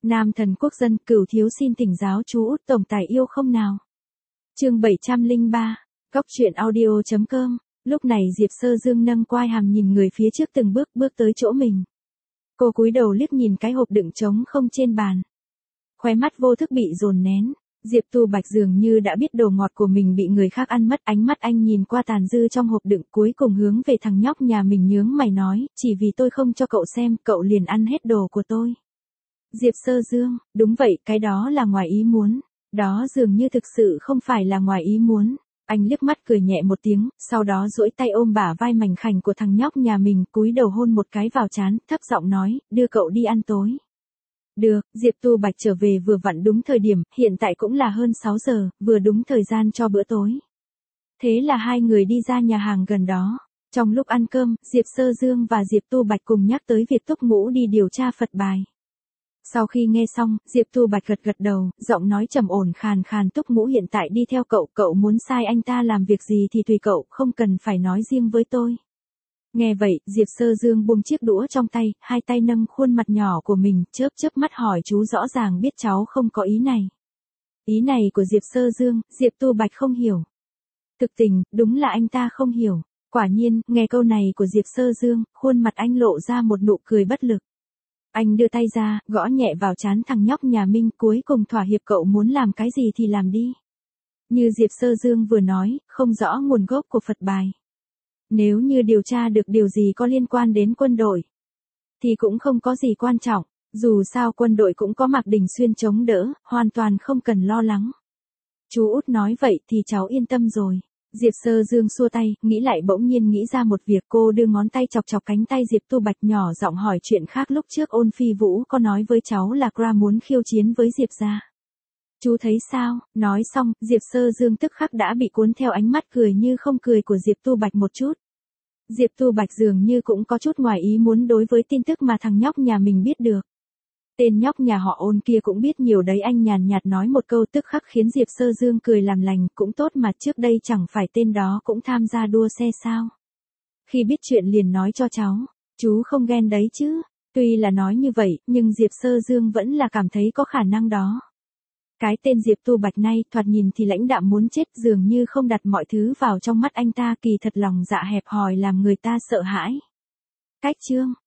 Nam thần quốc dân, Cửu thiếu xin thỉnh giáo chú Út tổng tài yêu không nào. Chương 703, Cóc truyện audio.com. Lúc này Diệp Sơ Dương nâng quai hàm nhìn người phía trước từng bước tới chỗ mình. Cô cúi đầu liếc nhìn cái hộp đựng trống không trên bàn. Khóe mắt vô thức bị dồn nén. Diệp Tu Bạch dường như đã biết đồ ngọt của mình bị người khác ăn mất, ánh mắt anh nhìn qua tàn dư trong hộp đựng cuối cùng hướng về thằng nhóc nhà mình nhướng mày nói, chỉ vì tôi không cho cậu xem, cậu liền ăn hết đồ của tôi. Diệp Sơ Dương, đúng vậy, cái đó là ngoài ý muốn. Đó dường như thực sự không phải là ngoài ý muốn. Anh liếc mắt cười nhẹ một tiếng, sau đó duỗi tay ôm bả vai mảnh khảnh của thằng nhóc nhà mình, cúi đầu hôn một cái vào trán, thấp giọng nói, đưa cậu đi ăn tối. Được, Diệp Tu Bạch trở về vừa vặn đúng thời điểm, hiện tại cũng là hơn 6 giờ, vừa đúng thời gian cho bữa tối. Thế là hai người đi ra nhà hàng gần đó. Trong lúc ăn cơm, Diệp Sơ Dương và Diệp Tu Bạch cùng nhắc tới việc Túc Ngũ đi điều tra Phật bài. Sau khi nghe xong, Diệp Tu Bạch gật đầu, giọng nói trầm ổn khàn khàn, Túc Ngũ hiện tại đi theo cậu, cậu muốn sai anh ta làm việc gì thì tùy cậu, không cần phải nói riêng với tôi. Nghe vậy, Diệp Sơ Dương buông chiếc đũa trong tay, hai tay nâng khuôn mặt nhỏ của mình, chớp mắt hỏi chú rõ ràng biết cháu không có ý này. Ý này của Diệp Sơ Dương, Diệp Tu Bạch không hiểu. Thực tình, đúng là anh ta không hiểu. Quả nhiên, nghe câu này của Diệp Sơ Dương, khuôn mặt anh lộ ra một nụ cười bất lực. Anh đưa tay ra, gõ nhẹ vào trán thằng nhóc nhà mình, cuối cùng thỏa hiệp, cậu muốn làm cái gì thì làm đi. Như Diệp Sơ Dương vừa nói, không rõ nguồn gốc của Phật bài. Nếu như điều tra được điều gì có liên quan đến quân đội, thì cũng không có gì quan trọng, dù sao quân đội cũng có Mạc Đình Xuyên chống đỡ, hoàn toàn không cần lo lắng. Chú Út nói vậy thì cháu yên tâm rồi. Diệp Sơ Dương xua tay, nghĩ lại bỗng nhiên nghĩ ra một việc, cô đưa ngón tay chọc cánh tay Diệp Tu Bạch, nhỏ giọng hỏi chuyện khác, lúc trước Ôn Phi Vũ có nói với cháu là Kra muốn khiêu chiến với Diệp gia. Chú thấy sao? Nói xong, Diệp Sơ Dương tức khắc đã bị cuốn theo ánh mắt cười như không cười của Diệp Tu Bạch một chút. Diệp Tu Bạch dường như cũng có chút ngoài ý muốn đối với tin tức mà thằng nhóc nhà mình biết được. Tên nhóc nhà họ Ôn kia cũng biết nhiều đấy, anh nhàn nhạt nói một câu tức khắc khiến Diệp Sơ Dương cười làm lành, cũng tốt mà, trước đây chẳng phải tên đó cũng tham gia đua xe sao. Khi biết chuyện liền nói cho cháu, chú không ghen đấy chứ. Tuy là nói như vậy, nhưng Diệp Sơ Dương vẫn là cảm thấy có khả năng đó. Cái tên Diệp Tu Bạch này thoạt nhìn thì lãnh đạm muốn chết, dường như không đặt mọi thứ vào trong mắt anh ta, kỳ thật lòng dạ hẹp hòi làm người ta sợ hãi. Cách chương